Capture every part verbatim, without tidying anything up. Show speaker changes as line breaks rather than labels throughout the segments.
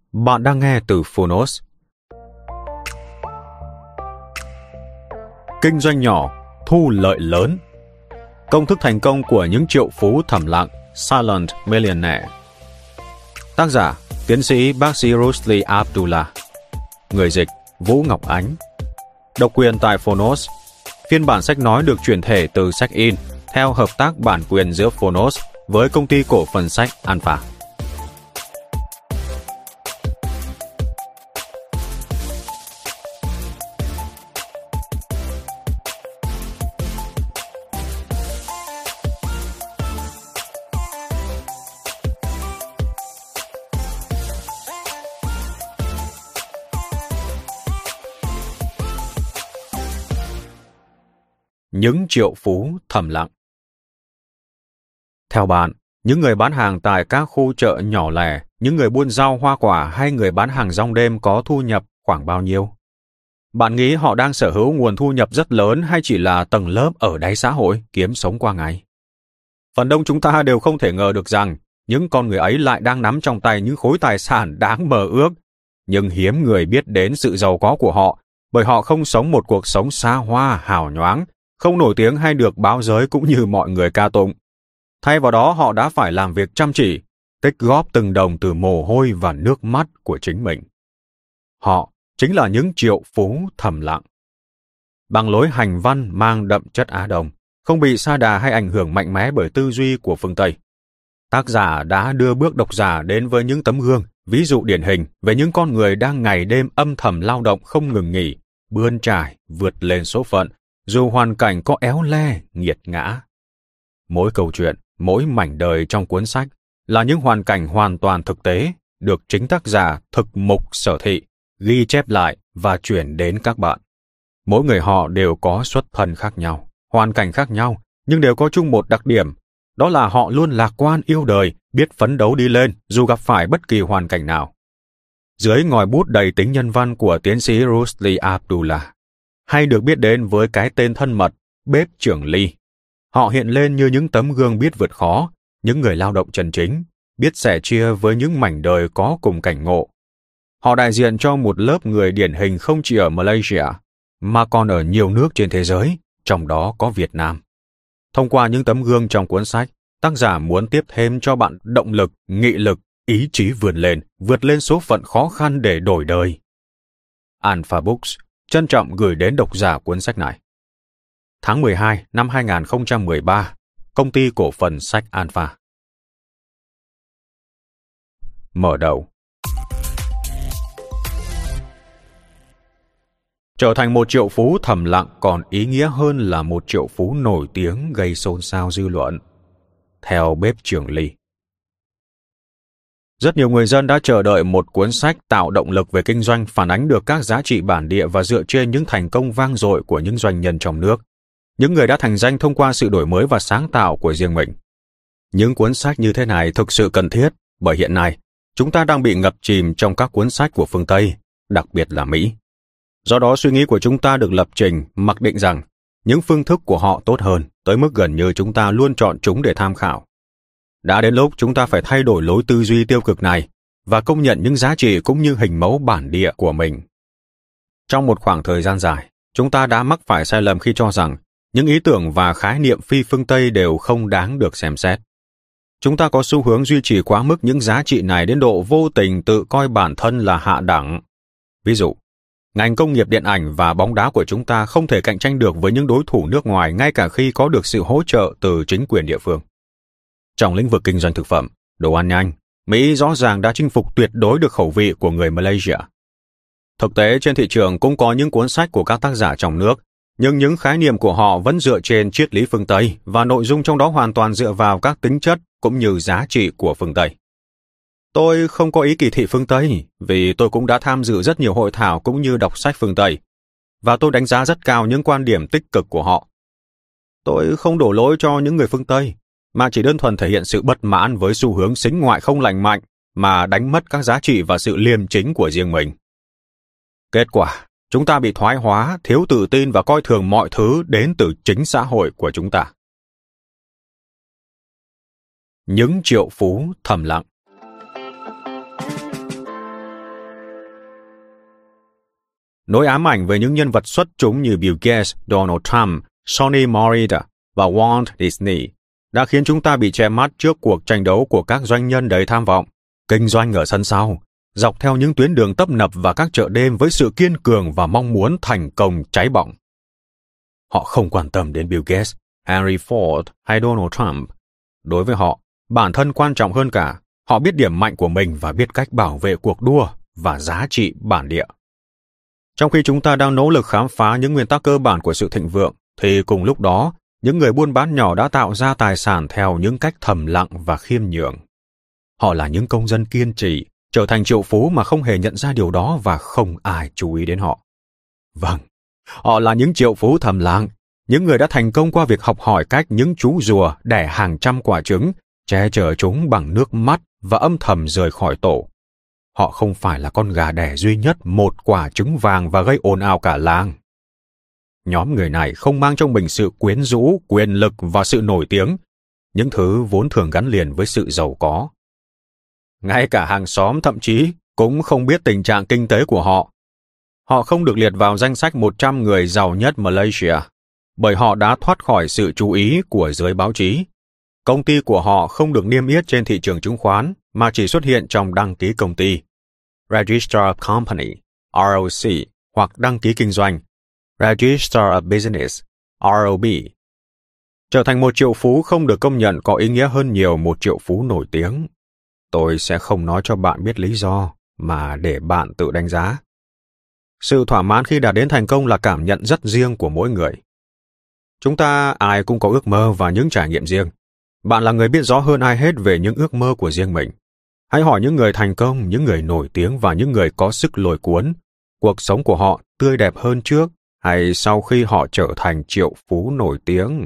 Bạn đang nghe từ Phonos. Kinh doanh nhỏ, thu lợi lớn. Công thức thành công của những triệu phú thầm lặng, Silent Millionaire. Tác giả, tiến sĩ bác sĩ Rusli Abdullah. Người dịch, Vũ Ngọc Ánh. Độc quyền tại Phonos. Phiên bản sách nói được chuyển thể từ sách in theo hợp tác bản quyền giữa Phonos với công ty cổ phần sách Alpha. Những triệu phú thầm lặng. Theo bạn, những người bán hàng tại các khu chợ nhỏ lẻ, những người buôn rau hoa quả hay người bán hàng rong đêm có thu nhập khoảng bao nhiêu? Bạn nghĩ họ đang sở hữu nguồn thu nhập rất lớn hay chỉ là tầng lớp ở đáy xã hội kiếm sống qua ngày? Phần đông chúng ta đều không thể ngờ được rằng những con người ấy lại đang nắm trong tay những khối tài sản đáng mơ ước. Nhưng hiếm người biết đến sự giàu có của họ, bởi họ không sống một cuộc sống xa hoa, hào nhoáng, không nổi tiếng hay được báo giới cũng như mọi người ca tụng. Thay vào đó họ đã phải làm việc chăm chỉ, tích góp từng đồng từ mồ hôi và nước mắt của chính mình. Họ chính là những triệu phú thầm lặng. Bằng lối hành văn mang đậm chất Á Đông, không bị sa đà hay ảnh hưởng mạnh mẽ bởi tư duy của phương Tây, tác giả đã đưa bước độc giả đến với những tấm gương, ví dụ điển hình về những con người đang ngày đêm âm thầm lao động không ngừng nghỉ, bươn trải, vượt lên số phận, dù hoàn cảnh có éo le, nghiệt ngã. Mỗi câu chuyện, mỗi mảnh đời trong cuốn sách là những hoàn cảnh hoàn toàn thực tế, được chính tác giả thực mục sở thị, ghi chép lại và chuyển đến các bạn. Mỗi người họ đều có xuất thân khác nhau, hoàn cảnh khác nhau, nhưng đều có chung một đặc điểm, đó là họ luôn lạc quan yêu đời, biết phấn đấu đi lên dù gặp phải bất kỳ hoàn cảnh nào. Dưới ngòi bút đầy tính nhân văn của tiến sĩ Rusli Abdullah, hay được biết đến với cái tên thân mật, bếp trưởng Ly, họ hiện lên như những tấm gương biết vượt khó, những người lao động chân chính, biết sẻ chia với những mảnh đời có cùng cảnh ngộ. Họ đại diện cho một lớp người điển hình không chỉ ở Malaysia, mà còn ở nhiều nước trên thế giới, trong đó có Việt Nam. Thông qua những tấm gương trong cuốn sách, tác giả muốn tiếp thêm cho bạn động lực, nghị lực, ý chí vươn lên, vượt lên số phận khó khăn để đổi đời. Alpha Books trân trọng gửi đến độc giả cuốn sách này. Tháng mười hai năm hai nghìn không trăm mười ba, công ty cổ phần sách Alpha. Mở đầu. Trở thành một triệu phú thầm lặng còn ý nghĩa hơn là một triệu phú nổi tiếng gây xôn xao dư luận. Theo bếp trưởng Ly. Rất nhiều người dân đã chờ đợi một cuốn sách tạo động lực về kinh doanh phản ánh được các giá trị bản địa và dựa trên những thành công vang dội của những doanh nhân trong nước, những người đã thành danh thông qua sự đổi mới và sáng tạo của riêng mình. Những cuốn sách như thế này thực sự cần thiết, bởi hiện nay, chúng ta đang bị ngập chìm trong các cuốn sách của phương Tây, đặc biệt là Mỹ. Do đó suy nghĩ của chúng ta được lập trình, mặc định rằng những phương thức của họ tốt hơn, tới mức gần như chúng ta luôn chọn chúng để tham khảo. Đã đến lúc chúng ta phải thay đổi lối tư duy tiêu cực này và công nhận những giá trị cũng như hình mẫu bản địa của mình. Trong một khoảng thời gian dài, chúng ta đã mắc phải sai lầm khi cho rằng những ý tưởng và khái niệm phi phương Tây đều không đáng được xem xét. Chúng ta có xu hướng duy trì quá mức những giá trị này đến độ vô tình tự coi bản thân là hạ đẳng. Ví dụ, ngành công nghiệp điện ảnh và bóng đá của chúng ta không thể cạnh tranh được với những đối thủ nước ngoài ngay cả khi có được sự hỗ trợ từ chính quyền địa phương. Trong lĩnh vực kinh doanh thực phẩm, đồ ăn nhanh, Mỹ rõ ràng đã chinh phục tuyệt đối được khẩu vị của người Malaysia. Thực tế trên thị trường cũng có những cuốn sách của các tác giả trong nước, nhưng những khái niệm của họ vẫn dựa trên triết lý phương Tây và nội dung trong đó hoàn toàn dựa vào các tính chất cũng như giá trị của phương Tây. Tôi không có ý kỳ thị phương Tây, vì tôi cũng đã tham dự rất nhiều hội thảo cũng như đọc sách phương Tây, và tôi đánh giá rất cao những quan điểm tích cực của họ. Tôi không đổ lỗi cho những người phương Tây, mà chỉ đơn thuần thể hiện sự bất mãn với xu hướng sính ngoại không lành mạnh mà đánh mất các giá trị và sự liêm chính của riêng mình. Kết quả, chúng ta bị thoái hóa, thiếu tự tin và coi thường mọi thứ đến từ chính xã hội của chúng ta. Những triệu phú thầm lặng. Nỗi ám ảnh về những nhân vật xuất chúng như Bill Gates, Donald Trump, Sonny Morita và Walt Disney đã khiến chúng ta bị che mắt trước cuộc tranh đấu của các doanh nhân đầy tham vọng, kinh doanh ở sân sau, dọc theo những tuyến đường tấp nập và các chợ đêm với sự kiên cường và mong muốn thành công cháy bỏng. Họ không quan tâm đến Bill Gates, Henry Ford hay Donald Trump. Đối với họ, bản thân quan trọng hơn cả. Họ biết điểm mạnh của mình và biết cách bảo vệ cuộc đua và giá trị bản địa. Trong khi chúng ta đang nỗ lực khám phá những nguyên tắc cơ bản của sự thịnh vượng, thì cùng lúc đó, những người buôn bán nhỏ đã tạo ra tài sản theo những cách thầm lặng và khiêm nhường. Họ là những công dân kiên trì, trở thành triệu phú mà không hề nhận ra điều đó và không ai chú ý đến họ. Vâng, họ là những triệu phú thầm lặng, những người đã thành công qua việc học hỏi cách những chú rùa đẻ hàng trăm quả trứng, che chở chúng bằng nước mắt và âm thầm rời khỏi tổ. Họ không phải là con gà đẻ duy nhất một quả trứng vàng và gây ồn ào cả làng. Nhóm người này không mang trong mình sự quyến rũ, quyền lực và sự nổi tiếng, những thứ vốn thường gắn liền với sự giàu có. Ngay cả hàng xóm thậm chí cũng không biết tình trạng kinh tế của họ. Họ không được liệt vào danh sách một trăm người giàu nhất Malaysia, bởi họ đã thoát khỏi sự chú ý của giới báo chí. Công ty của họ không được niêm yết trên thị trường chứng khoán, mà chỉ xuất hiện trong đăng ký công ty, Register of Company, R O C, hoặc đăng ký kinh doanh, Register of Business, R O B. Trở thành một triệu phú không được công nhận có ý nghĩa hơn nhiều một triệu phú nổi tiếng. Tôi sẽ không nói cho bạn biết lý do, mà để bạn tự đánh giá. Sự thỏa mãn khi đạt đến thành công là cảm nhận rất riêng của mỗi người. Chúng ta ai cũng có ước mơ và những trải nghiệm riêng. Bạn là người biết rõ hơn ai hết về những ước mơ của riêng mình. Hãy hỏi những người thành công, những người nổi tiếng và những người có sức lôi cuốn. Cuộc sống của họ tươi đẹp hơn trước hay sau khi họ trở thành triệu phú nổi tiếng?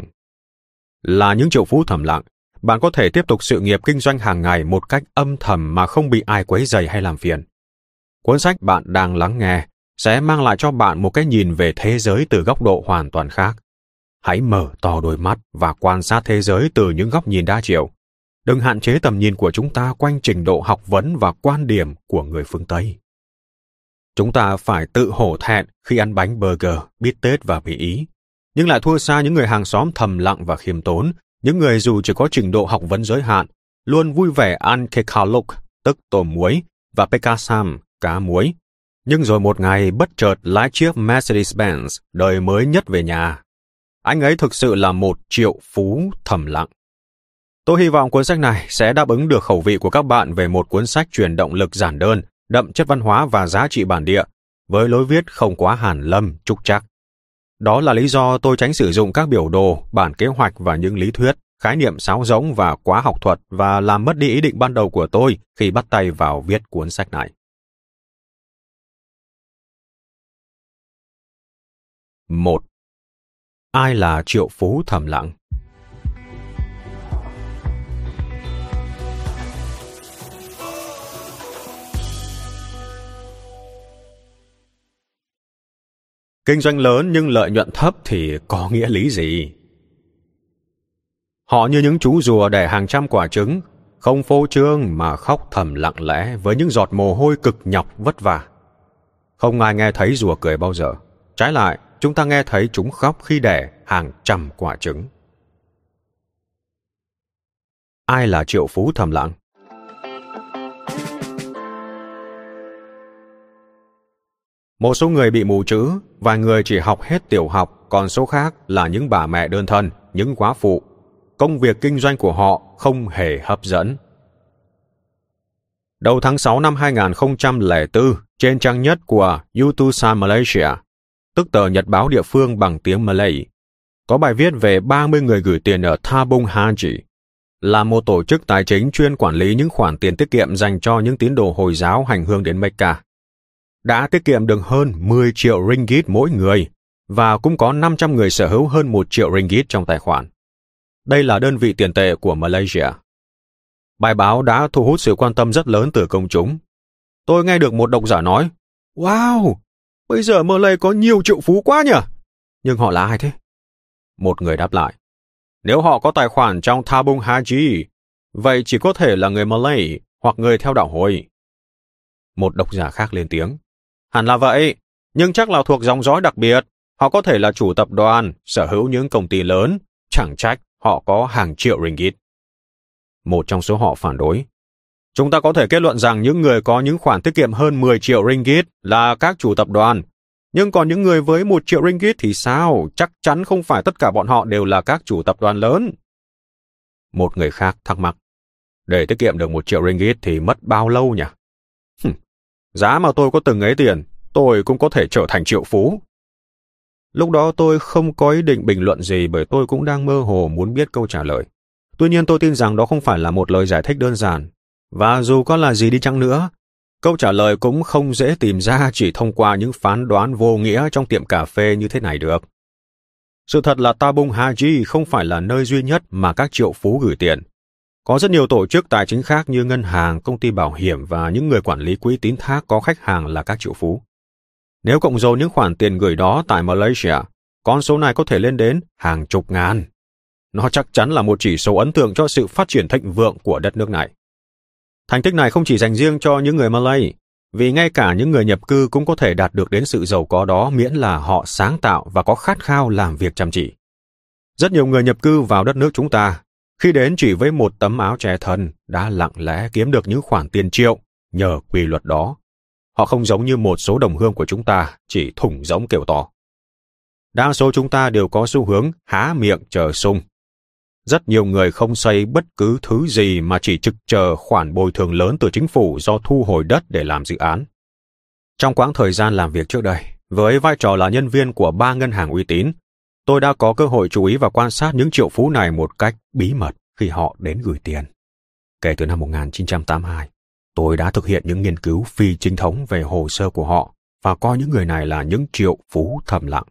Là những triệu phú thầm lặng, bạn có thể tiếp tục sự nghiệp kinh doanh hàng ngày một cách âm thầm mà không bị ai quấy rầy hay làm phiền. Cuốn sách bạn đang lắng nghe sẽ mang lại cho bạn một cái nhìn về thế giới từ góc độ hoàn toàn khác. Hãy mở to đôi mắt và quan sát thế giới từ những góc nhìn đa chiều. Đừng hạn chế tầm nhìn của chúng ta quanh trình độ học vấn và quan điểm của người phương Tây. Chúng ta phải tự hổ thẹn khi ăn bánh burger, bít tết và mì Ý, nhưng lại thua xa những người hàng xóm thầm lặng và khiêm tốn, những người dù chỉ có trình độ học vấn giới hạn, luôn vui vẻ ăn kekaluk, tức tôm muối, và pekasam, cá muối. Nhưng rồi một ngày bất chợt lái chiếc Mercedes-Benz đời mới nhất về nhà. Anh ấy thực sự là một triệu phú thầm lặng. Tôi hy vọng cuốn sách này sẽ đáp ứng được khẩu vị của các bạn về một cuốn sách truyền động lực giản đơn, đậm chất văn hóa và giá trị bản địa, với lối viết không quá hàn lâm, trúc trắc. Đó là lý do tôi tránh sử dụng các biểu đồ, bản kế hoạch và những lý thuyết, khái niệm sáo rỗng và quá học thuật và làm mất đi ý định ban đầu của tôi khi bắt tay vào viết cuốn sách này. một. Ai là triệu phú thầm lặng? Kinh doanh lớn nhưng lợi nhuận thấp thì có nghĩa lý gì? Họ như những chú rùa đẻ hàng trăm quả trứng, không phô trương mà khóc thầm lặng lẽ với những giọt mồ hôi cực nhọc vất vả. Không ai nghe thấy rùa cười bao giờ. Trái lại, chúng ta nghe thấy chúng khóc khi đẻ hàng trăm quả trứng. Ai là triệu phú thầm lặng? Một số người bị mù chữ, vài người chỉ học hết tiểu học, còn số khác là những bà mẹ đơn thân, những góa phụ. Công việc kinh doanh của họ không hề hấp dẫn. Đầu tháng sáu năm hai không không bốn, trên trang nhất của Utusan Malaysia, tức tờ nhật báo địa phương bằng tiếng Malay, có bài viết về ba mươi người gửi tiền ở Tabung Haji, là một tổ chức tài chính chuyên quản lý những khoản tiền tiết kiệm dành cho những tín đồ Hồi giáo hành hương đến Mecca. Đã tiết kiệm được hơn mười triệu ringgit mỗi người, và cũng có năm trăm người sở hữu hơn một triệu ringgit trong tài khoản. Đây là đơn vị tiền tệ của Malaysia. Bài báo đã thu hút sự quan tâm rất lớn từ công chúng. Tôi nghe được một độc giả nói, "Wow, bây giờ Malay có nhiều triệu phú quá nhỉ?" Nhưng họ là ai thế? Một người đáp lại, "Nếu họ có tài khoản trong Tabung Haji, vậy chỉ có thể là người Malay hoặc người theo đạo Hồi." Một độc giả khác lên tiếng, "Hẳn là vậy, Nhưng chắc là thuộc dòng dõi đặc biệt. Họ có thể là chủ tập đoàn, sở hữu những công ty lớn, chẳng trách họ có hàng triệu ringgit. Một trong số họ phản đối. Chúng ta có thể kết luận rằng những người có những khoản tiết kiệm hơn mười triệu ringgit là các chủ tập đoàn. Nhưng còn những người với một triệu ringgit thì sao? Chắc chắn không phải tất cả bọn họ đều là các chủ tập đoàn lớn. Một người khác thắc mắc. Để tiết kiệm được một triệu ringgit thì mất bao lâu nhỉ? Hừm, giá mà tôi có từng ấy tiền, tôi cũng có thể trở thành triệu phú. Lúc đó tôi không có ý định bình luận gì bởi tôi cũng đang mơ hồ muốn biết câu trả lời. Tuy nhiên tôi tin rằng đó không phải là một lời giải thích đơn giản. Và dù có là gì đi chăng nữa, câu trả lời cũng không dễ tìm ra chỉ thông qua những phán đoán vô nghĩa trong tiệm cà phê như thế này được. Sự thật là Tabung Haji không phải là nơi duy nhất mà các triệu phú gửi tiền. Có rất nhiều tổ chức tài chính khác như ngân hàng, công ty bảo hiểm và những người quản lý quỹ tín thác có khách hàng là các triệu phú. Nếu cộng dồn những khoản tiền gửi đó tại Malaysia, con số này có thể lên đến hàng chục ngàn. Nó chắc chắn là một chỉ số ấn tượng cho sự phát triển thịnh vượng của đất nước này. Thành tích này không chỉ dành riêng cho những người Malay, vì ngay cả những người nhập cư cũng có thể đạt được đến sự giàu có đó miễn là họ sáng tạo và có khát khao làm việc chăm chỉ. Rất nhiều người nhập cư vào đất nước chúng ta, khi đến chỉ với một tấm áo che thân, đã lặng lẽ kiếm được những khoản tiền triệu nhờ quy luật đó. Họ không giống như một số đồng hương của chúng ta, chỉ thủng rỗng kêu to. Đa số chúng ta đều có xu hướng há miệng chờ sung. Rất nhiều người không xây bất cứ thứ gì mà chỉ trực chờ khoản bồi thường lớn từ chính phủ do thu hồi đất để làm dự án. Trong quãng thời gian làm việc trước đây, với vai trò là nhân viên của ba ngân hàng uy tín, tôi đã có cơ hội chú ý và quan sát những triệu phú này một cách bí mật khi họ đến gửi tiền. Kể từ năm một nghìn chín trăm tám mươi hai, tôi đã thực hiện những nghiên cứu phi chính thống về hồ sơ của họ và coi những người này là những triệu phú thầm lặng.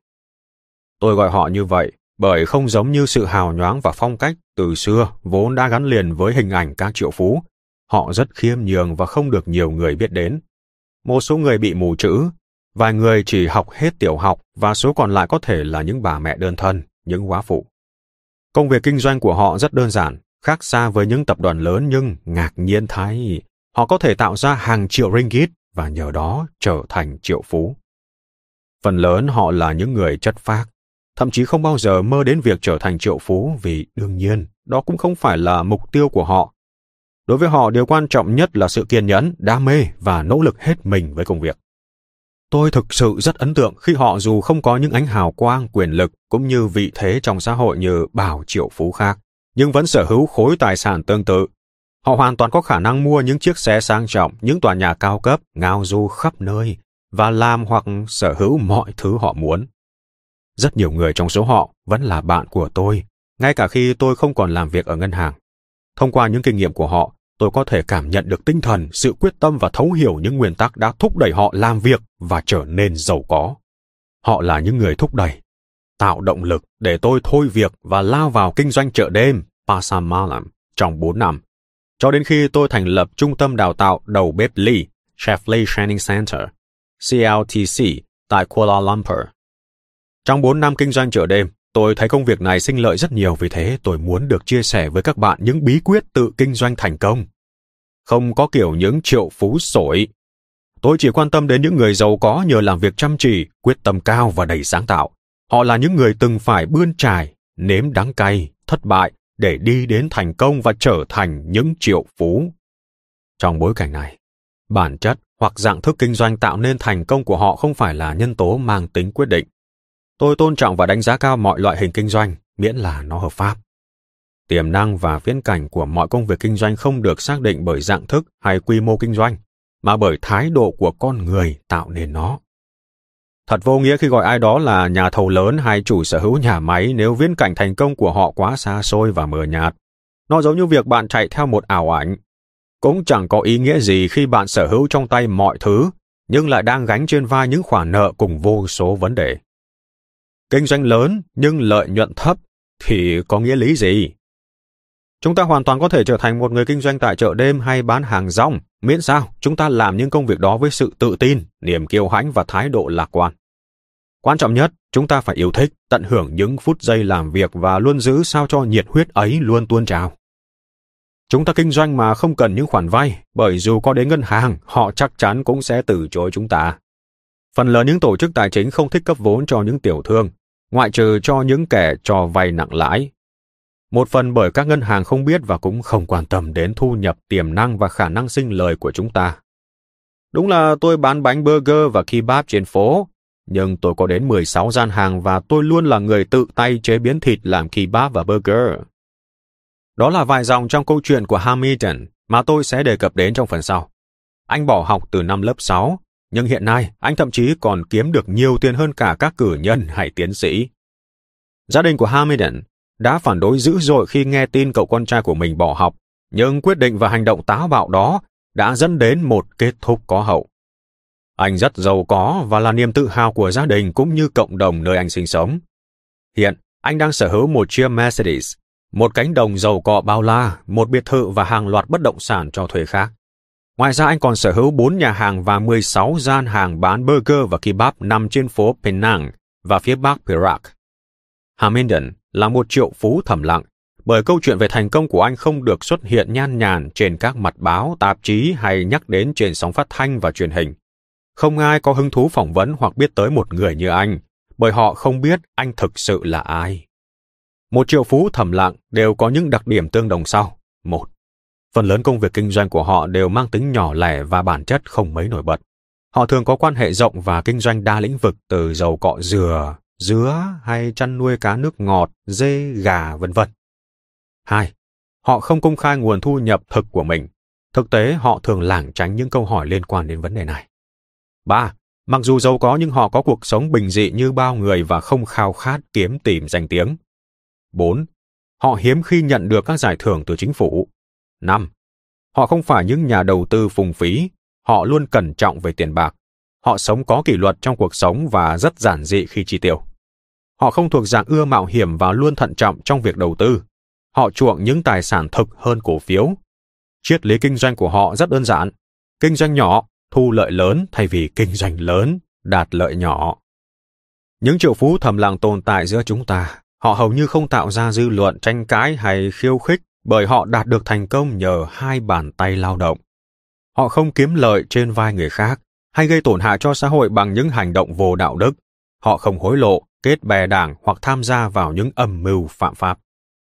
Tôi gọi họ như vậy bởi không giống như sự hào nhoáng và phong cách từ xưa vốn đã gắn liền với hình ảnh các triệu phú. Họ rất khiêm nhường và không được nhiều người biết đến. Một số người bị mù chữ, vài người chỉ học hết tiểu học và số còn lại có thể là những bà mẹ đơn thân, những góa phụ. Công việc kinh doanh của họ rất đơn giản, khác xa với những tập đoàn lớn nhưng ngạc nhiên thay, họ có thể tạo ra hàng triệu ringgit và nhờ đó trở thành triệu phú. Phần lớn họ là những người chất phác, thậm chí không bao giờ mơ đến việc trở thành triệu phú vì đương nhiên đó cũng không phải là mục tiêu của họ. Đối với họ, điều quan trọng nhất là sự kiên nhẫn, đam mê và nỗ lực hết mình với công việc. Tôi thực sự rất ấn tượng khi họ dù không có những ánh hào quang, quyền lực cũng như vị thế trong xã hội như bao triệu phú khác, nhưng vẫn sở hữu khối tài sản tương tự. Họ hoàn toàn có khả năng mua những chiếc xe sang trọng, những tòa nhà cao cấp, ngao du khắp nơi và làm hoặc sở hữu mọi thứ họ muốn. Rất nhiều người trong số họ vẫn là bạn của tôi, ngay cả khi tôi không còn làm việc ở ngân hàng. Thông qua những kinh nghiệm của họ, tôi có thể cảm nhận được tinh thần, sự quyết tâm và thấu hiểu những nguyên tắc đã thúc đẩy họ làm việc và trở nên giàu có. Họ là những người thúc đẩy, tạo động lực để tôi thôi việc và lao vào kinh doanh chợ đêm Pasar Malam trong bốn năm, cho đến khi tôi thành lập trung tâm đào tạo đầu bếp Lee, Chef Lee Training Center, C L T C, tại Kuala Lumpur. Trong bốn năm kinh doanh chợ đêm, tôi thấy công việc này sinh lợi rất nhiều, vì thế tôi muốn được chia sẻ với các bạn những bí quyết tự kinh doanh thành công. Không có kiểu những triệu phú sổi. Tôi chỉ quan tâm đến những người giàu có nhờ làm việc chăm chỉ, quyết tâm cao và đầy sáng tạo. Họ là những người từng phải bươn trải, nếm đắng cay, thất bại để đi đến thành công và trở thành những triệu phú. Trong bối cảnh này, bản chất hoặc dạng thức kinh doanh tạo nên thành công của họ không phải là nhân tố mang tính quyết định. Tôi tôn trọng và đánh giá cao mọi loại hình kinh doanh, miễn là nó hợp pháp. Tiềm năng và viễn cảnh của mọi công việc kinh doanh không được xác định bởi dạng thức hay quy mô kinh doanh, mà bởi thái độ của con người tạo nên nó. Thật vô nghĩa khi gọi ai đó là nhà thầu lớn hay chủ sở hữu nhà máy nếu viễn cảnh thành công của họ quá xa xôi và mờ nhạt. Nó giống như việc bạn chạy theo một ảo ảnh. Cũng chẳng có ý nghĩa gì khi bạn sở hữu trong tay mọi thứ, nhưng lại đang gánh trên vai những khoản nợ cùng vô số vấn đề. Kinh doanh lớn nhưng lợi nhuận thấp thì có nghĩa lý gì? Chúng ta hoàn toàn có thể trở thành một người kinh doanh tại chợ đêm hay bán hàng rong, miễn sao chúng ta làm những công việc đó với sự tự tin, niềm kiêu hãnh và thái độ lạc quan. Quan trọng nhất, chúng ta phải yêu thích, tận hưởng những phút giây làm việc và luôn giữ sao cho nhiệt huyết ấy luôn tuôn trào. Chúng ta kinh doanh mà không cần những khoản vay, bởi dù có đến ngân hàng, họ chắc chắn cũng sẽ từ chối chúng ta. Phần lớn những tổ chức tài chính không thích cấp vốn cho những tiểu thương, ngoại trừ cho những kẻ cho vay nặng lãi. Một phần bởi các ngân hàng không biết và cũng không quan tâm đến thu nhập, tiềm năng và khả năng sinh lời của chúng ta. Đúng là tôi bán bánh burger và kebab trên phố, nhưng tôi có đến mười sáu gian hàng và tôi luôn là người tự tay chế biến thịt làm kebab và burger. Đó là vài dòng trong câu chuyện của Hamilton mà tôi sẽ đề cập đến trong phần sau. Anh bỏ học từ năm lớp sáu, nhưng hiện nay anh thậm chí còn kiếm được nhiều tiền hơn cả các cử nhân hay tiến sĩ. Gia đình của Hamilton đã phản đối dữ dội khi nghe tin cậu con trai của mình bỏ học, nhưng quyết định và hành động táo bạo đó đã dẫn đến một kết thúc có hậu. Anh rất giàu có và là niềm tự hào của gia đình cũng như cộng đồng nơi anh sinh sống. Hiện, anh đang sở hữu một chiếc Mercedes, một cánh đồng giàu cọ bao la, một biệt thự và hàng loạt bất động sản cho thuê khác. Ngoài ra anh còn sở hữu bốn nhà hàng và mười sáu gian hàng bán burger và kebab nằm trên phố Penang và phía bắc Perak. Hamilton là một triệu phú thầm lặng, bởi câu chuyện về thành công của anh không được xuất hiện nhan nhản trên các mặt báo, tạp chí hay nhắc đến trên sóng phát thanh và truyền hình. Không ai có hứng thú phỏng vấn hoặc biết tới một người như anh, bởi họ không biết anh thực sự là ai. Một triệu phú thầm lặng đều có những đặc điểm tương đồng sau. Một, phần lớn công việc kinh doanh của họ đều mang tính nhỏ lẻ và bản chất không mấy nổi bật. Họ thường có quan hệ rộng và kinh doanh đa lĩnh vực, từ dầu cọ dừa, dứa hay chăn nuôi cá nước ngọt, dê, gà, vân vân. Hai, họ không công khai nguồn thu nhập thực của mình. Thực tế, họ thường lảng tránh những câu hỏi liên quan đến vấn đề này. Ba, mặc dù giàu có nhưng họ có cuộc sống bình dị như bao người và không khao khát kiếm tìm danh tiếng. Bốn, họ hiếm khi nhận được các giải thưởng từ chính phủ. Năm, họ không phải những nhà đầu tư phung phí, họ luôn cẩn trọng về tiền bạc. Họ sống có kỷ luật trong cuộc sống và rất giản dị khi chi tiêu. Họ không thuộc dạng ưa mạo hiểm và luôn thận trọng trong việc đầu tư. Họ chuộng những tài sản thực hơn cổ phiếu. Triết lý kinh doanh của họ rất đơn giản. Kinh doanh nhỏ, thu lợi lớn thay vì kinh doanh lớn, đạt lợi nhỏ. Những triệu phú thầm lặng tồn tại giữa chúng ta. Họ hầu như không tạo ra dư luận tranh cãi hay khiêu khích, bởi họ đạt được thành công nhờ hai bàn tay lao động. Họ không kiếm lợi trên vai người khác hay gây tổn hại cho xã hội bằng những hành động vô đạo đức. Họ không hối lộ, kết bè đảng hoặc tham gia vào những âm mưu phạm pháp.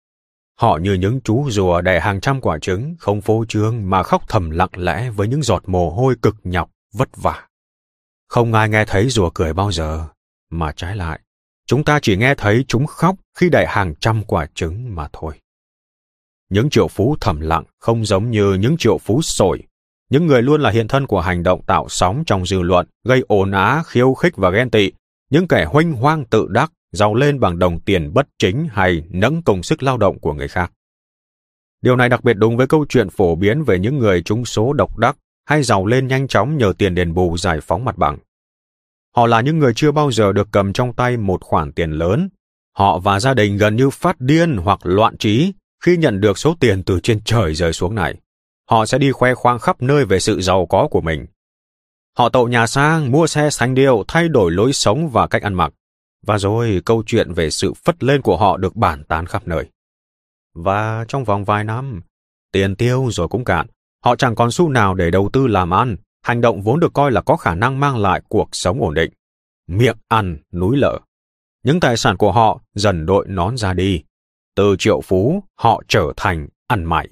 Họ như những chú rùa đẻ hàng trăm quả trứng, không phô trương mà khóc thầm lặng lẽ với những giọt mồ hôi cực nhọc, vất vả. Không ai nghe thấy rùa cười bao giờ, mà trái lại, chúng ta chỉ nghe thấy chúng khóc khi đẻ hàng trăm quả trứng mà thôi. Những triệu phú thầm lặng không giống như những triệu phú sổi, những người luôn là hiện thân của hành động tạo sóng trong dư luận, gây ồn ào, khiêu khích và ghen tị, những kẻ huênh hoang tự đắc, giàu lên bằng đồng tiền bất chính hay nẫng công sức lao động của người khác. Điều này đặc biệt đúng với câu chuyện phổ biến về những người trúng số độc đắc hay giàu lên nhanh chóng nhờ tiền đền bù giải phóng mặt bằng. Họ là những người chưa bao giờ được cầm trong tay một khoản tiền lớn. Họ và gia đình gần như phát điên hoặc loạn trí khi nhận được số tiền từ trên trời rơi xuống này. Họ sẽ đi khoe khoang khắp nơi về sự giàu có của mình. Họ tậu nhà sang, mua xe sành điệu, thay đổi lối sống và cách ăn mặc. Và rồi câu chuyện về sự phất lên của họ được bàn tán khắp nơi. Và trong vòng vài năm, tiền tiêu rồi cũng cạn. Họ chẳng còn xu nào để đầu tư làm ăn, hành động vốn được coi là có khả năng mang lại cuộc sống ổn định. Miệng ăn, núi lở. Những tài sản của họ dần đội nón ra đi. Từ triệu phú, họ trở thành ăn mày.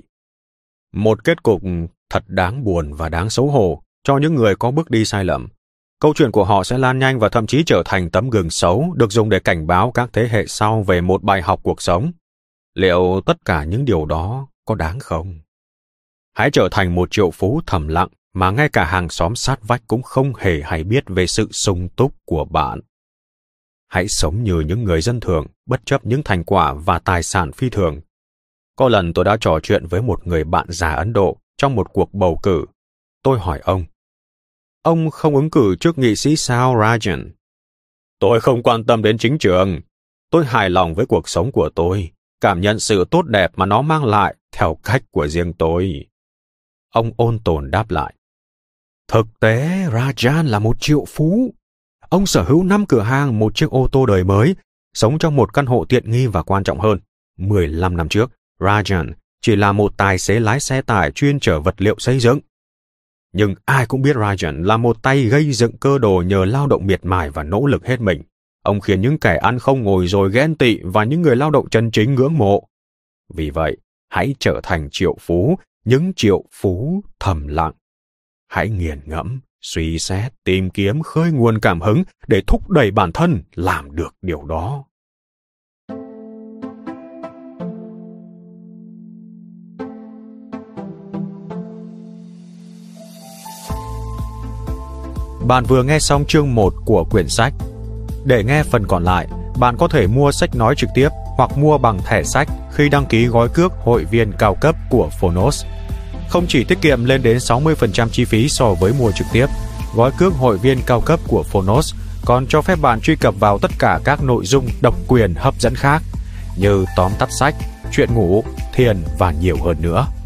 Một kết cục thật đáng buồn và đáng xấu hổ cho những người có bước đi sai lầm. Câu chuyện của họ sẽ lan nhanh và thậm chí trở thành tấm gương xấu được dùng để cảnh báo các thế hệ sau về một bài học cuộc sống. Liệu tất cả những điều đó có đáng không? Hãy trở thành một triệu phú thầm lặng mà ngay cả hàng xóm sát vách cũng không hề hay biết về sự sung túc của bạn. Hãy sống như những người dân thường, bất chấp những thành quả và tài sản phi thường. Có lần tôi đã trò chuyện với một người bạn già Ấn Độ trong một cuộc bầu cử. Tôi hỏi ông, ông không ứng cử trước nghị sĩ sao Rajan? Tôi không quan tâm đến chính trường. Tôi hài lòng với cuộc sống của tôi, cảm nhận sự tốt đẹp mà nó mang lại theo cách của riêng tôi. Ông ôn tồn đáp lại. Thực tế, Rajan là một triệu phú. Ông sở hữu năm cửa hàng, một chiếc ô tô đời mới, sống trong một căn hộ tiện nghi và quan trọng hơn. mười lăm năm trước, Rajan chỉ là một tài xế lái xe tải chuyên chở vật liệu xây dựng. Nhưng ai cũng biết Ryan là một tay gây dựng cơ đồ nhờ lao động miệt mài và nỗ lực hết mình. Ông khiến những kẻ ăn không ngồi rồi ghen tị và những người lao động chân chính ngưỡng mộ. Vì vậy, hãy trở thành triệu phú, những triệu phú thầm lặng. Hãy nghiền ngẫm, suy xét, tìm kiếm, khơi nguồn cảm hứng để thúc đẩy bản thân làm được điều đó. Bạn vừa nghe xong chương một của quyển sách. Để nghe phần còn lại, bạn có thể mua sách nói trực tiếp hoặc mua bằng thẻ sách khi đăng ký gói cước hội viên cao cấp của Phonos. Không chỉ tiết kiệm lên đến sáu mươi phần trăm chi phí so với mua trực tiếp, gói cước hội viên cao cấp của Phonos còn cho phép bạn truy cập vào tất cả các nội dung độc quyền hấp dẫn khác như tóm tắt sách, chuyện ngủ, thiền và nhiều hơn nữa.